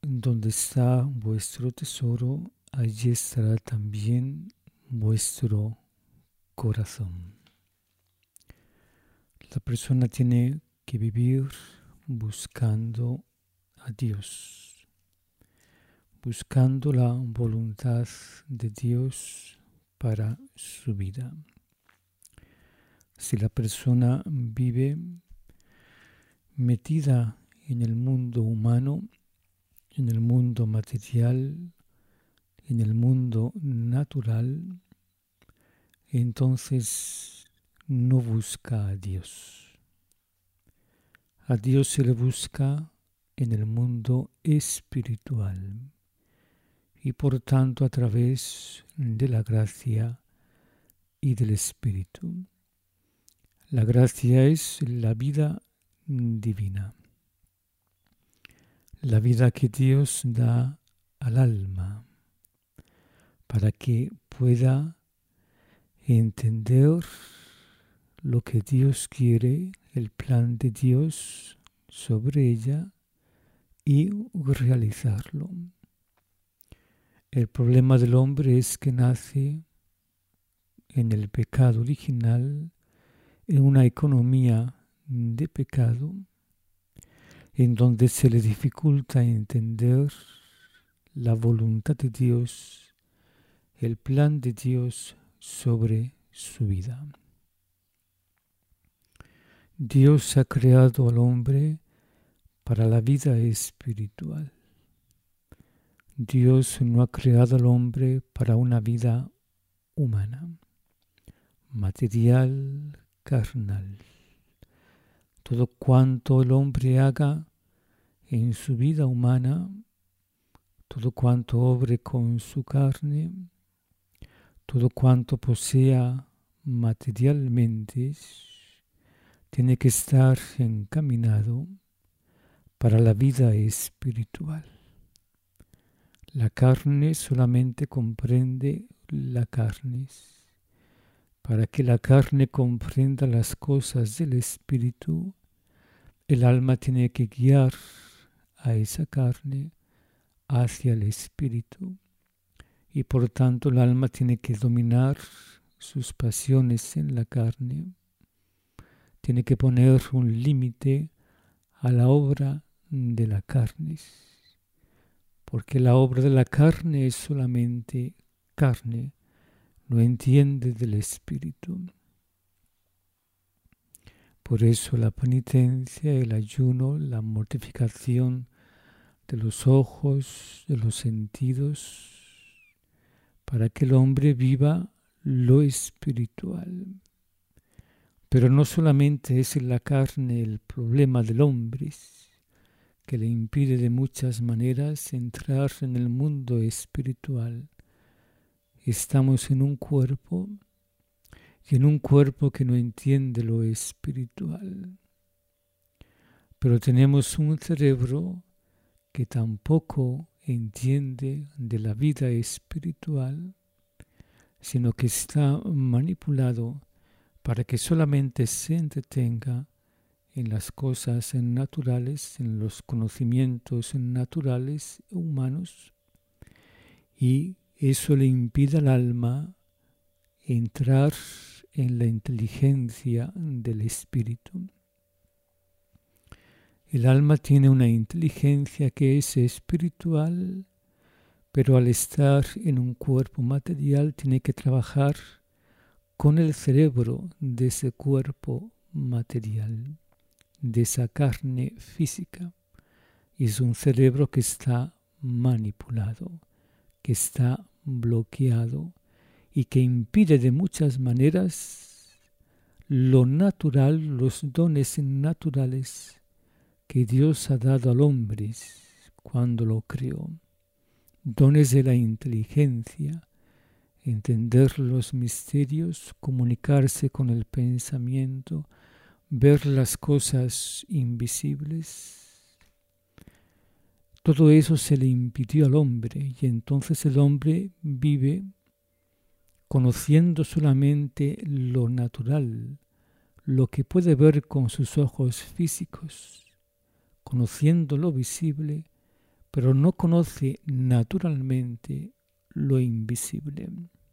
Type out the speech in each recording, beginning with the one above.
donde está vuestro tesoro, allí estará también vuestro corazón. La persona tiene que vivir buscando a Dios, buscando la voluntad de Dios para su vida. Si la persona vive metida en el mundo humano, en el mundo material, en el mundo natural, entonces no busca a Dios. A Dios se le busca en el mundo espiritual y por tanto a través de la gracia y del Espíritu. La gracia es la vida divina, la vida que Dios da al alma para que pueda entender lo que Dios quiere, el plan de Dios sobre ella y realizarlo. El problema del hombre es que nace en el pecado original, en una economía de pecado, en donde se le dificulta entender la voluntad de Dios, el plan de Dios sobre su vida. Dios ha creado al hombre para la vida espiritual. Dios no ha creado al hombre para una vida humana, material, carnal. Todo cuanto el hombre haga en su vida humana, todo cuanto obre con su carne, todo cuanto posea materialmente, tiene que estar encaminado para la vida espiritual. La carne solamente comprende la carne. Para que la carne comprenda las cosas del espíritu, el alma tiene que guiar a esa carne hacia el espíritu y por tanto el alma tiene que dominar sus pasiones en la carne, tiene que poner un límite a la obra de la carne, porque la obra de la carne es solamente carne, no entiende del espíritu. Por eso la penitencia, el ayuno, la mortificación de los ojos, de los sentidos, para que el hombre viva lo espiritual. Pero no solamente es en la carne el problema del hombre, que le impide de muchas maneras entrar en el mundo espiritual. Estamos en un cuerpo y en un cuerpo que no entiende lo espiritual. Pero tenemos un cerebro que tampoco entiende de la vida espiritual, sino que está manipulado para que solamente se entretenga en las cosas naturales, en los conocimientos naturales humanos, y eso le impide al alma entrar en la inteligencia del espíritu. El alma tiene una inteligencia que es espiritual, pero al estar en un cuerpo material tiene que trabajar con el cerebro de ese cuerpo material, de esa carne física. Y es un cerebro que está manipulado, que está bloqueado y que impide de muchas maneras lo natural, los dones naturales que Dios ha dado al hombre cuando lo creó. Dones de la inteligencia, entender los misterios, comunicarse con el pensamiento, ver las cosas invisibles. Todo eso se le impidió al hombre y entonces el hombre vive conociendo solamente lo natural, lo que puede ver con sus ojos físicos, conociendo lo visible, pero no conoce naturalmente lo invisible.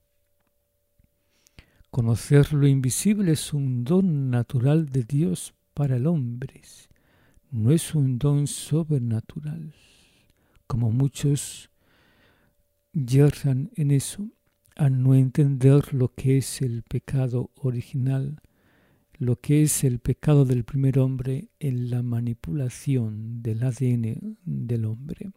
Conocer lo invisible es un don natural de Dios para el hombre, no es un don sobrenatural, como muchos yerran en eso, al no entender lo que es el pecado original, lo que es el pecado del primer hombre en la manipulación del ADN del hombre.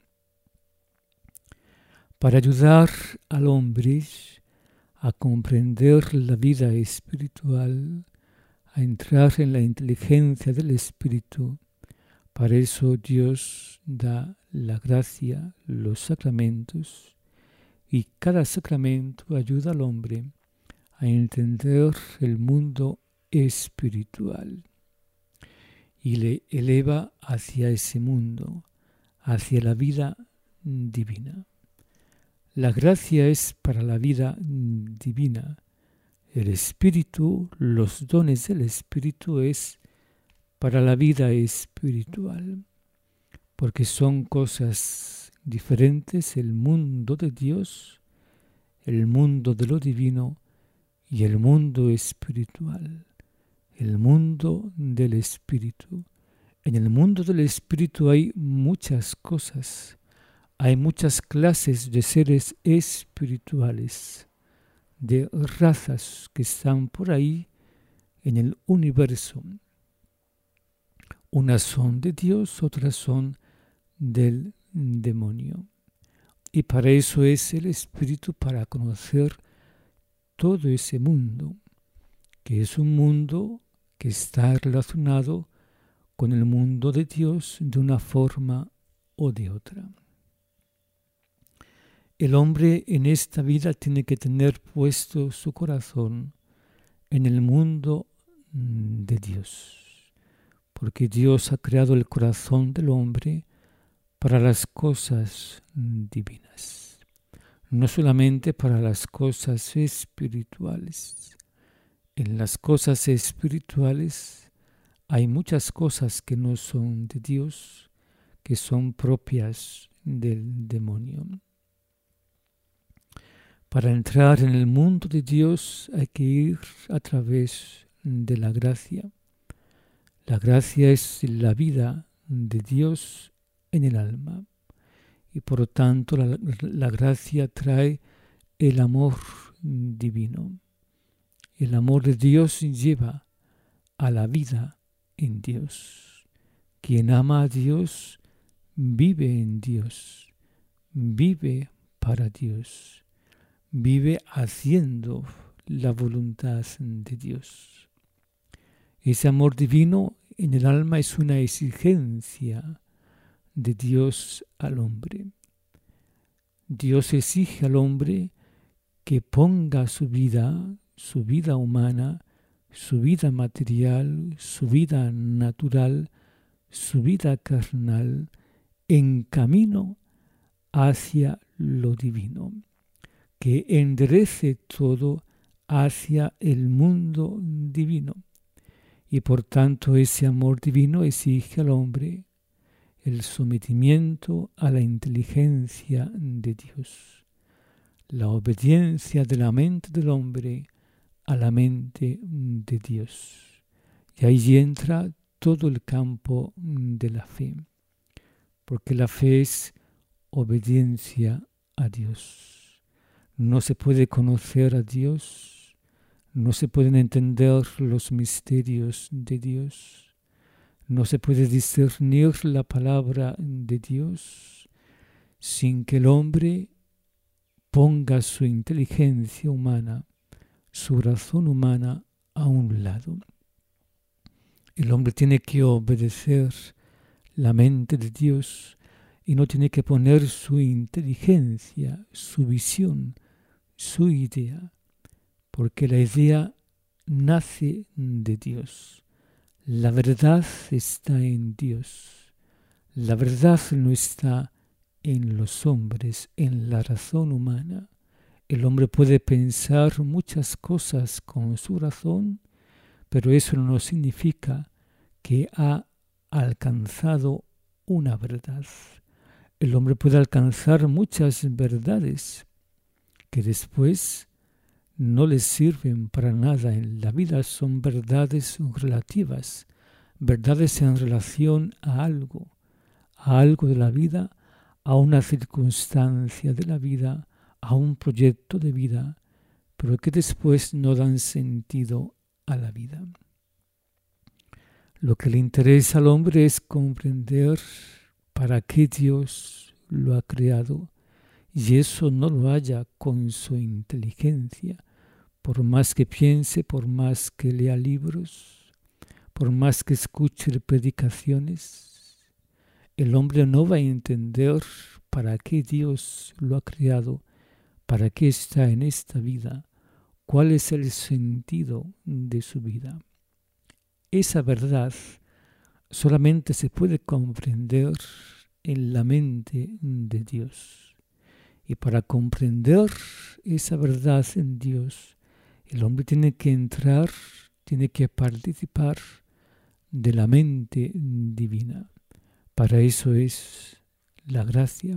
Para ayudar al hombre a comprender la vida espiritual, a entrar en la inteligencia del espíritu, para eso Dios da la gracia, los sacramentos, y cada sacramento ayuda al hombre a entender el mundo espiritual y le eleva hacia ese mundo, hacia la vida divina. La gracia es para la vida divina. El espíritu, los dones del espíritu es para la vida espiritual, porque son cosas diferentes, el mundo de Dios, el mundo de lo divino y el mundo espiritual, el mundo del espíritu. En el mundo del espíritu hay muchas cosas, hay muchas clases de seres espirituales, de razas que están por ahí en el universo. Unas son de Dios, otras son del demonio. Y para eso es el espíritu, para conocer todo ese mundo, que es un mundo que está relacionado con el mundo de Dios de una forma o de otra. El hombre en esta vida tiene que tener puesto su corazón en el mundo de Dios, porque Dios ha creado el corazón del hombre para las cosas divinas, no solamente para las cosas espirituales. En las cosas espirituales hay muchas cosas que no son de Dios, que son propias del demonio. Para entrar en el mundo de Dios hay que ir a través de la gracia. La gracia es la vida de Dios en el alma y por lo tanto la gracia trae el amor divino. El amor de Dios lleva a la vida en Dios. Quien ama a Dios vive en Dios, vive para Dios, vive haciendo la voluntad de Dios. Ese amor divino en el alma es una exigencia de Dios al hombre. Dios exige al hombre que ponga su vida humana, su vida material, su vida natural, su vida carnal, en camino hacia lo divino, que enderece todo hacia el mundo divino. Y por tanto ese amor divino exige al hombre el sometimiento a la inteligencia de Dios, la obediencia de la mente del hombre a la mente de Dios. Y ahí entra todo el campo de la fe, porque la fe es obediencia a Dios. No se puede conocer a Dios, no se pueden entender los misterios de Dios, no se puede discernir la palabra de Dios sin que el hombre ponga su inteligencia humana, su razón humana a un lado. El hombre tiene que obedecer la mente de Dios y no tiene que poner su inteligencia, su visión, su idea, porque la idea nace de Dios. La verdad está en Dios. La verdad no está en los hombres, en la razón humana. El hombre puede pensar muchas cosas con su razón, pero eso no significa que ha alcanzado una verdad. el hombre puede alcanzar muchas verdades que después no les sirven para nada en la vida. Son verdades relativas, verdades en relación a algo de la vida, a una circunstancia de la vida, a un proyecto de vida, pero que después no dan sentido a la vida. Lo que le interesa al hombre es comprender para qué Dios lo ha creado, y eso no lo halla con su inteligencia. Por más que piense, por más que lea libros, por más que escuche predicaciones, el hombre no va a entender para qué Dios lo ha creado, para qué está en esta vida, cuál es el sentido de su vida. Esa verdad solamente se puede comprender en la mente de Dios. Y para comprender esa verdad en Dios, el hombre tiene que entrar, tiene que participar de la mente divina. Para eso es la gracia,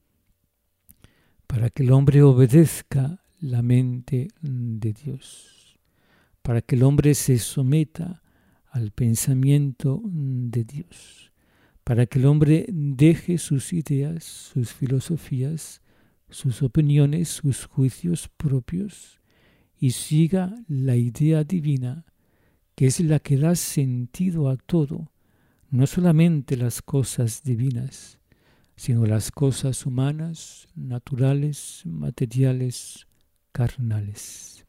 para que el hombre obedezca la mente de Dios, para que el hombre se someta al pensamiento de Dios, para que el hombre deje sus ideas, sus filosofías, sus opiniones, sus juicios propios y siga la idea divina, que es la que da sentido a todo, no solamente las cosas divinas, sino las cosas humanas, naturales, materiales, carnales.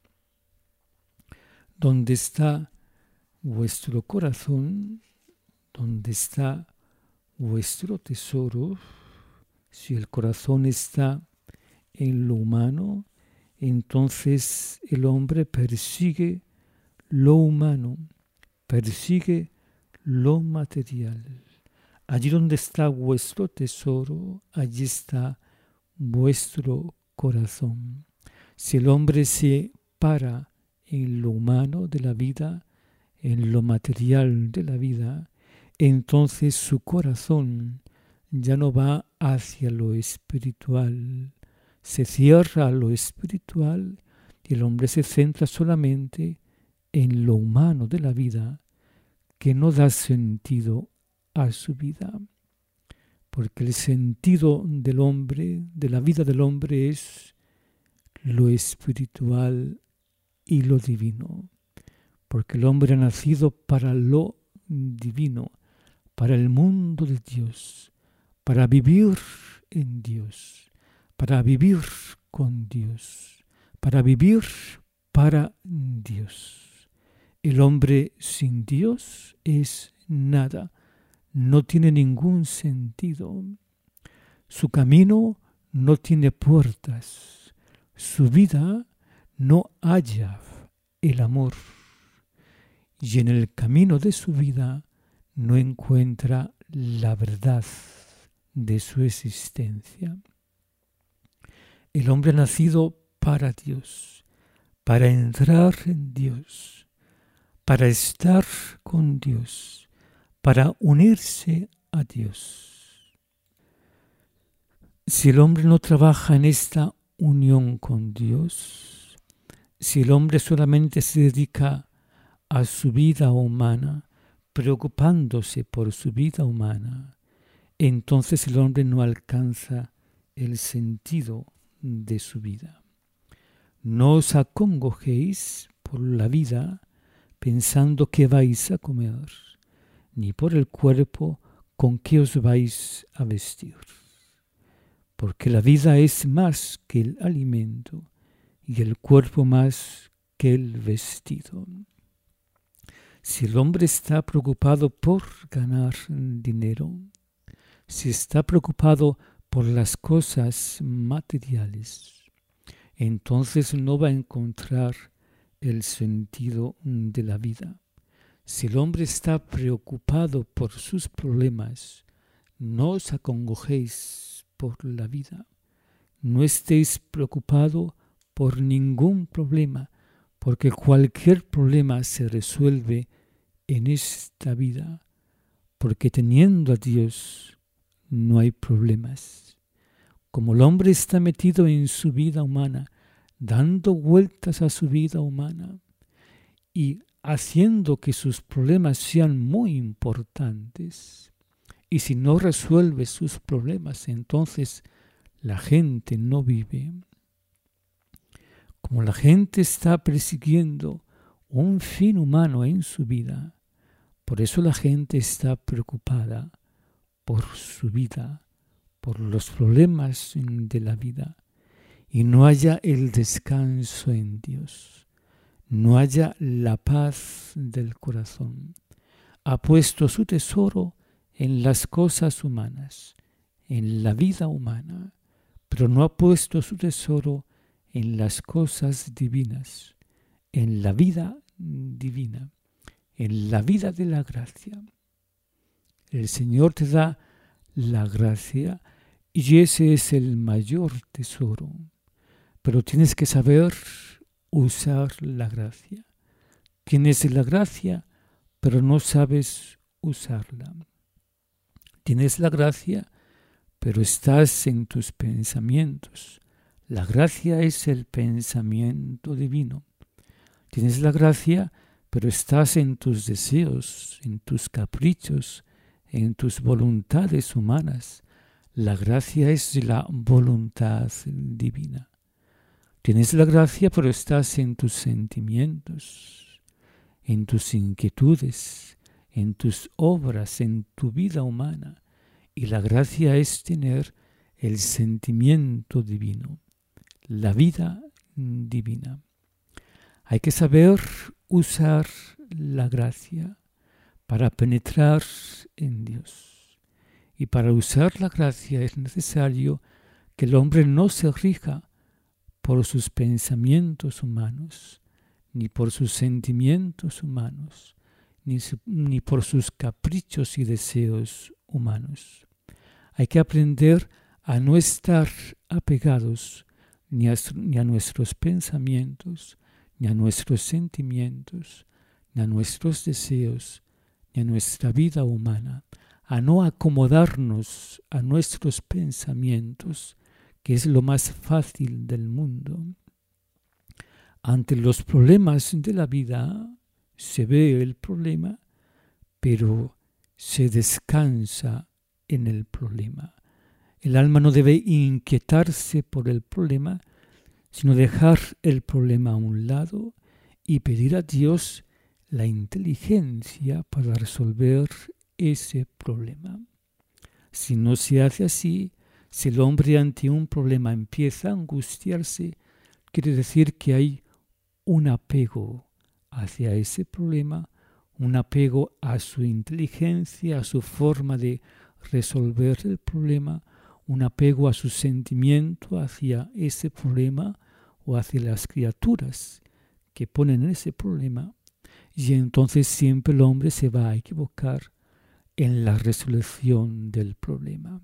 Donde está vuestro corazón, donde está vuestro tesoro, si el corazón está en lo humano, entonces el hombre persigue lo humano, persigue lo material. Allí donde está vuestro tesoro, allí está vuestro corazón. Si el hombre se para en lo humano de la vida, en lo material de la vida, entonces su corazón ya no va hacia lo espiritual. Se cierra a lo espiritual y el hombre se centra solamente en lo humano de la vida, que no da sentido a su vida. Porque el sentido del hombre, de la vida del hombre, es lo espiritual y lo divino. Porque el hombre ha nacido para lo divino, para el mundo de Dios, para vivir en Dios, para vivir con Dios, para vivir para Dios. El hombre sin Dios es nada, no tiene ningún sentido. Su camino no tiene puertas, su vida no halla el amor. Y en el camino de su vida no encuentra la verdad de su existencia. El hombre ha nacido para Dios, para entrar en Dios, para estar con Dios, para unirse a Dios. Si el hombre no trabaja en esta unión con Dios, si el hombre solamente se dedica a su vida humana, preocupándose por su vida humana, entonces el hombre no alcanza el sentido de su vida. No os acongojéis por la vida pensando qué vais a comer, ni por el cuerpo con qué os vais a vestir. Porque la vida es más que el alimento y el cuerpo más que el vestido. Si el hombre está preocupado por ganar dinero, si está preocupado por las cosas materiales, entonces no va a encontrar el sentido de la vida. Si el hombre está preocupado por sus problemas, no os acongojéis por la vida. No estéis preocupados por ningún problema, porque cualquier problema se resuelve en esta vida, porque teniendo a Dios no hay problemas. Como el hombre está metido en su vida humana, dando vueltas a su vida humana y haciendo que sus problemas sean muy importantes, y si no resuelve sus problemas, entonces la gente no vive. Como la gente está persiguiendo un fin humano en su vida, por eso la gente está preocupada por su vida, por los problemas de la vida, y no haya el descanso en Dios, no haya la paz del corazón. Ha puesto su tesoro en las cosas humanas, en la vida humana, pero no ha puesto su tesoro en las cosas divinas, en la vida divina, en la vida de la gracia. El Señor te da la gracia y ese es el mayor tesoro. Pero tienes que saber usar la gracia. Tienes la gracia, pero no sabes usarla. Tienes la gracia, pero estás en tus pensamientos. La gracia es el pensamiento divino. Tienes la gracia, pero estás en tus deseos, en tus caprichos, en tus voluntades humanas. La gracia es la voluntad divina. Tienes la gracia, pero estás en tus sentimientos, en tus inquietudes, en tus obras, en tu vida humana. Y la gracia es tener el sentimiento divino, la vida divina. Hay que saber usar la gracia para penetrar en Dios. Y para usar la gracia es necesario que el hombre no se rija por sus pensamientos humanos, ni por sus sentimientos humanos, ni por sus caprichos y deseos humanos. Hay que aprender a no estar apegados ni a nuestros pensamientos, ni a nuestros sentimientos, ni a nuestros deseos, ni a nuestra vida humana, a no acomodarnos a nuestros pensamientos, que es lo más fácil del mundo. Ante los problemas de la vida se ve el problema, pero se descansa en el problema. El alma no debe inquietarse por el problema, sino dejar el problema a un lado y pedir a Dios la inteligencia para resolver ese problema. Si no se hace así, si el hombre ante un problema empieza a angustiarse, quiere decir que hay un apego hacia ese problema, un apego a su inteligencia, a su forma de resolver el problema, un apego a su sentimiento hacia ese problema o hacia las criaturas que ponen ese problema, y entonces siempre el hombre se va a equivocar en la resolución del problema.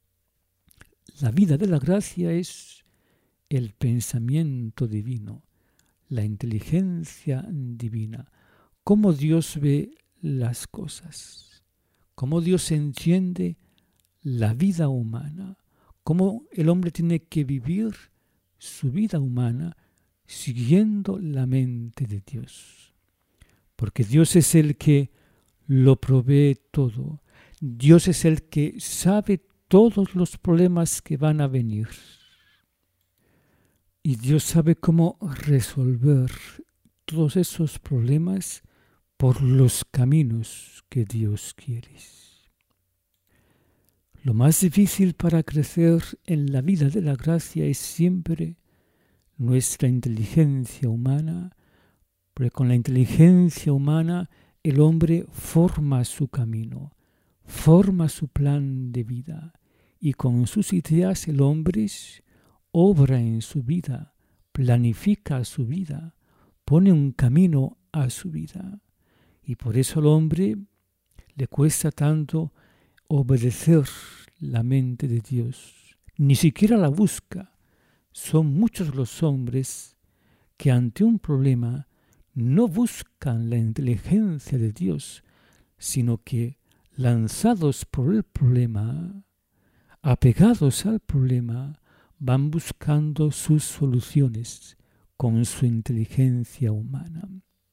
La vida de la gracia es el pensamiento divino, la inteligencia divina, cómo Dios ve las cosas, cómo Dios entiende la vida humana, cómo el hombre tiene que vivir su vida humana siguiendo la mente de Dios. Porque Dios es el que lo provee todo. Dios es el que sabe todos los problemas que van a venir. Y Dios sabe cómo resolver todos esos problemas por los caminos que Dios quiere. Lo más difícil para crecer en la vida de la gracia es siempre nuestra inteligencia humana, porque con la inteligencia humana el hombre forma su camino, forma su plan de vida, y con sus ideas el hombre obra en su vida, planifica su vida, pone un camino a su vida. Y por eso al hombre le cuesta tanto obedecer la mente de Dios. Ni siquiera la busca. Son muchos los hombres que ante un problema no buscan la inteligencia de Dios, sino que lanzados por el problema apegados al problema, van buscando sus soluciones con su inteligencia humana.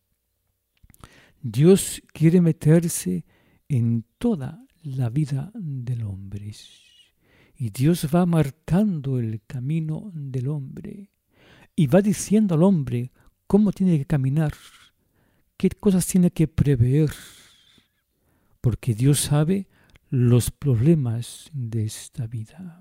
Dios quiere meterse en toda la vida del hombre. Y Dios va marcando el camino del hombre y va diciendo al hombre cómo tiene que caminar, qué cosas tiene que prever, porque Dios sabe los problemas de esta vida.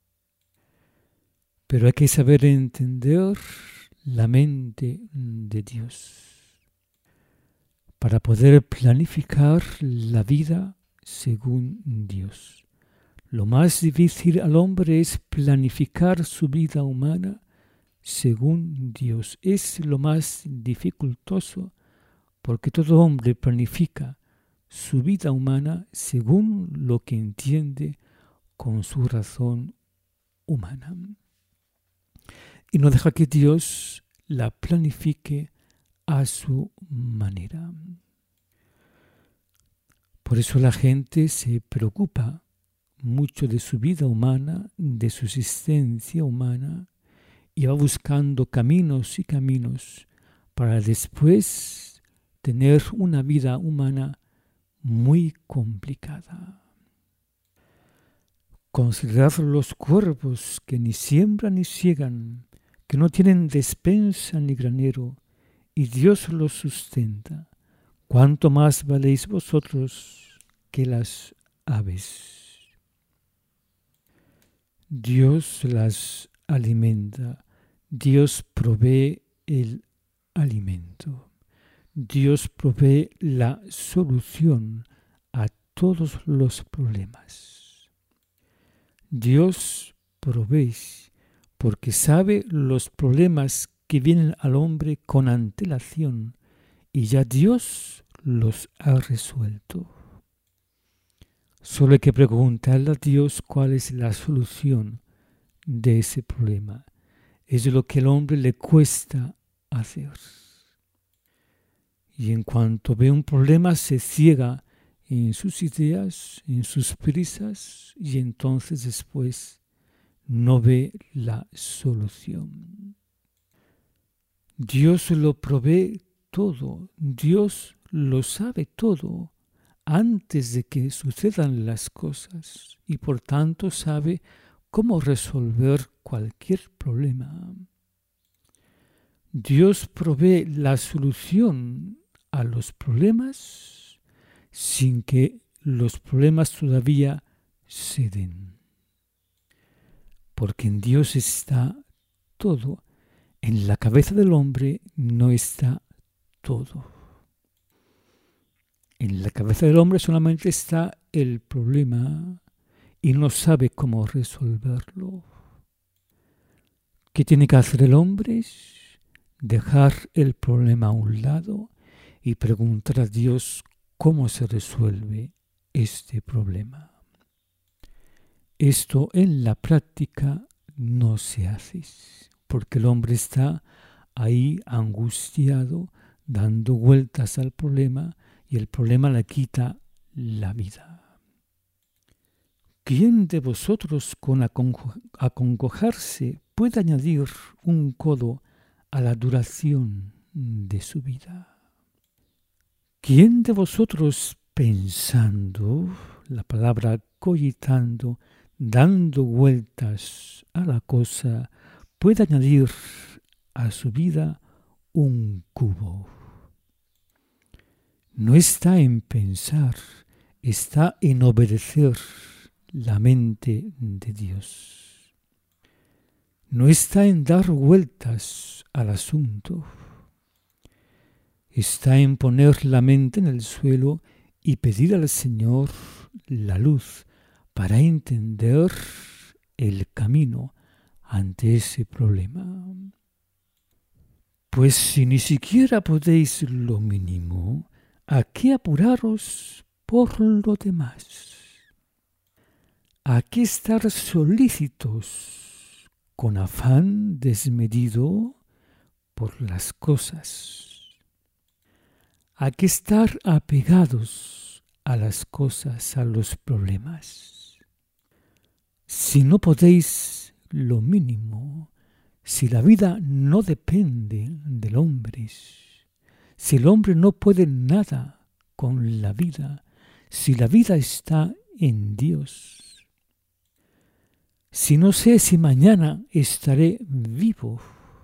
Pero hay que saber entender la mente de Dios para poder planificar la vida según Dios. Lo más difícil al hombre es planificar su vida humana según Dios. Es lo más dificultoso porque todo hombre planifica su vida humana según lo que entiende con su razón humana. Y no deja que Dios la planifique a su manera. Por eso la gente se preocupa mucho de su vida humana, de su existencia humana, y va buscando caminos y caminos para después tener una vida humana muy complicada. Considerar los cuervos que ni siembran ni siegan, que no tienen despensa ni granero, y Dios los sustenta. ¿Cuánto más valéis vosotros que las aves? Dios las alimenta, Dios provee el alimento, Dios provee la solución a todos los problemas. Dios provee porque sabe los problemas que vienen al hombre con antelación y ya Dios los ha resuelto. Solo hay que preguntarle a Dios cuál es la solución de ese problema. Es lo que al hombre le cuesta hacer. Y en cuanto ve un problema se ciega en sus ideas, en sus prisas y entonces después no ve la solución. Dios lo provee todo, Dios lo sabe todo antes de que sucedan las cosas y por tanto sabe cómo resolver cualquier problema. Dios provee la solución a los problemas sin que los problemas todavía se den. Porque en Dios está todo. En la cabeza del hombre no está todo. En la cabeza del hombre solamente está el problema y no sabe cómo resolverlo. ¿Qué tiene que hacer el hombre? Dejar el problema a un lado y preguntar a Dios cómo se resuelve este problema. Esto en la práctica no se hace, porque el hombre está ahí angustiado, dando vueltas al problema y el problema le quita la vida. ¿Quién de vosotros con acongojarse puede añadir un codo a la duración de su vida? ¿Quién de vosotros pensando, la palabra cogitando, dando vueltas a la cosa, puede añadir a su vida un cubo? No está en pensar, está en obedecer la mente de Dios. No está en dar vueltas al asunto. Está en poner la mente en el suelo y pedir al Señor la luz para entender el camino ante ese problema. Pues si ni siquiera podéis lo mínimo, ¿a qué apuraros por lo demás? ¿A qué estar solícitos con afán desmedido por las cosas? ¿A qué estar apegados a las cosas, a los problemas? Si no podéis lo mínimo, si la vida no depende del hombre, si el hombre no puede nada con la vida, si la vida está en Dios, si no sé si mañana estaré vivo,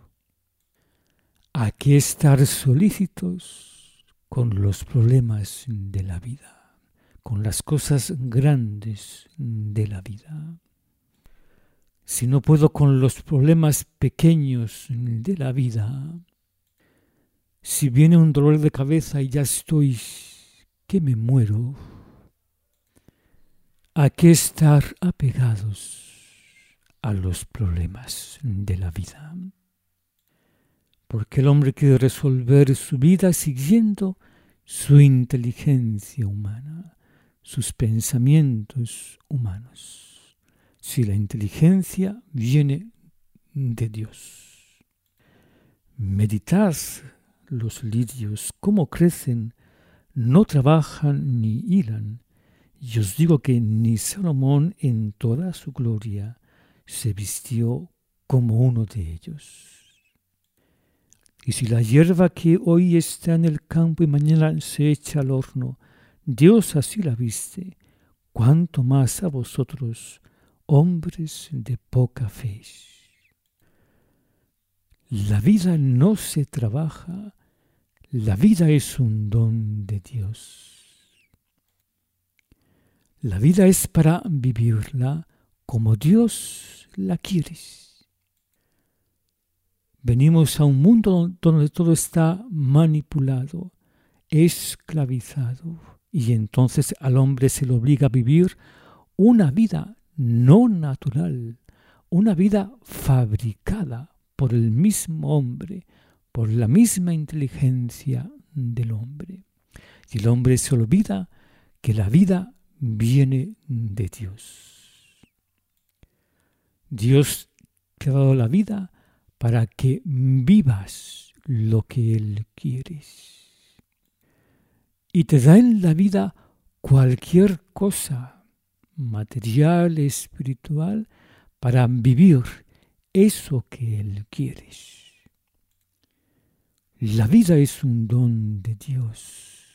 ¿a qué estar solícitos con los problemas de la vida, con las cosas grandes de la vida? Si no puedo con los problemas pequeños de la vida, si viene un dolor de cabeza y ya estoy que me muero, ¿a qué estar apegados a los problemas de la vida? Porque el hombre quiere resolver su vida siguiendo su inteligencia humana, sus pensamientos humanos. Si la inteligencia viene de Dios. Meditad los lirios, cómo crecen, no trabajan ni hilan. Y os digo que ni Salomón en toda su gloria se vistió como uno de ellos. Y si la hierba que hoy está en el campo y mañana se echa al horno, Dios así la viste, cuánto más a vosotros, hombres de poca fe. La vida no se trabaja, la vida es un don de Dios. La vida es para vivirla como Dios la quiere. Venimos a un mundo donde todo está manipulado, esclavizado, y entonces al hombre se le obliga a vivir una vida no natural, una vida fabricada por el mismo hombre, por la misma inteligencia del hombre. Y el hombre se olvida que la vida viene de Dios. Dios te ha dado la vida para que vivas lo que Él quiere. Y te da en la vida cualquier cosa, material, espiritual, para vivir eso que Él quiere. La vida es un don de Dios.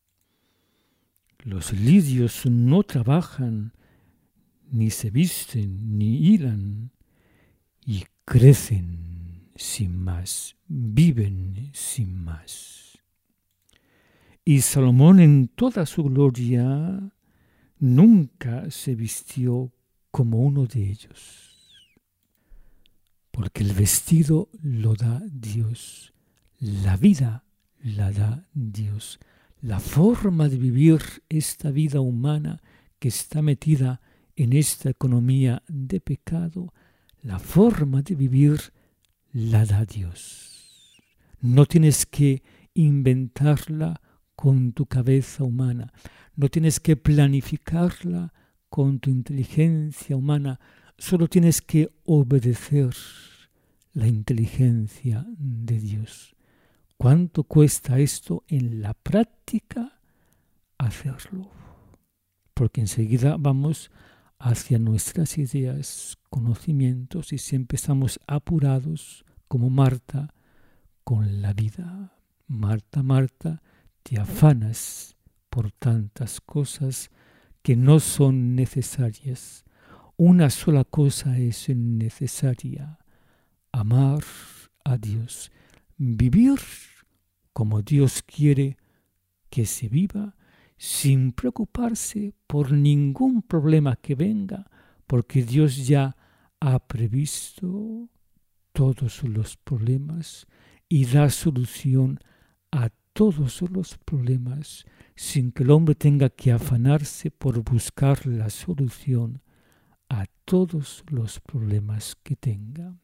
Los lirios no trabajan, ni se visten, ni hilan, y crecen sin más, viven sin más. Y Salomón en toda su gloria nunca se vistió como uno de ellos, porque el vestido lo da Dios, la vida la da Dios, la forma de vivir esta vida humana que está metida en esta economía de pecado, la forma de vivir la da Dios. No tienes que inventarla con tu cabeza humana, no tienes que planificarla con tu inteligencia humana, solo tienes que obedecer la inteligencia de Dios. ¿Cuánto cuesta esto en la práctica hacerlo? Porque enseguida vamos hacia nuestras ideas, conocimientos, y siempre estamos apurados como Marta con la vida. Marta, Marta, te afanas por tantas cosas que no son necesarias. Una sola cosa es necesaria: amar a Dios, vivir como Dios quiere que se viva, sin preocuparse por ningún problema que venga, porque Dios ya ha previsto todos los problemas y da solución a todos los problemas, sin que el hombre tenga que afanarse por buscar la solución a todos los problemas que tenga.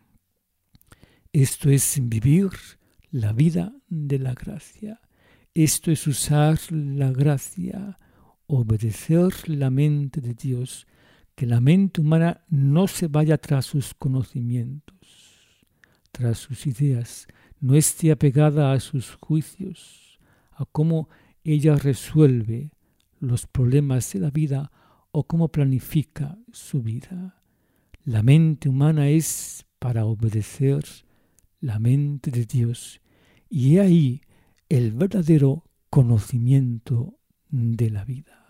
Esto es vivir la vida de la gracia. Esto es usar la gracia, obedecer la mente de Dios, que la mente humana no se vaya tras sus conocimientos, tras sus ideas, no esté apegada a sus juicios, a cómo ella resuelve los problemas de la vida o cómo planifica su vida. La mente humana es para obedecer la mente de Dios, y he ahí el verdadero conocimiento de la vida.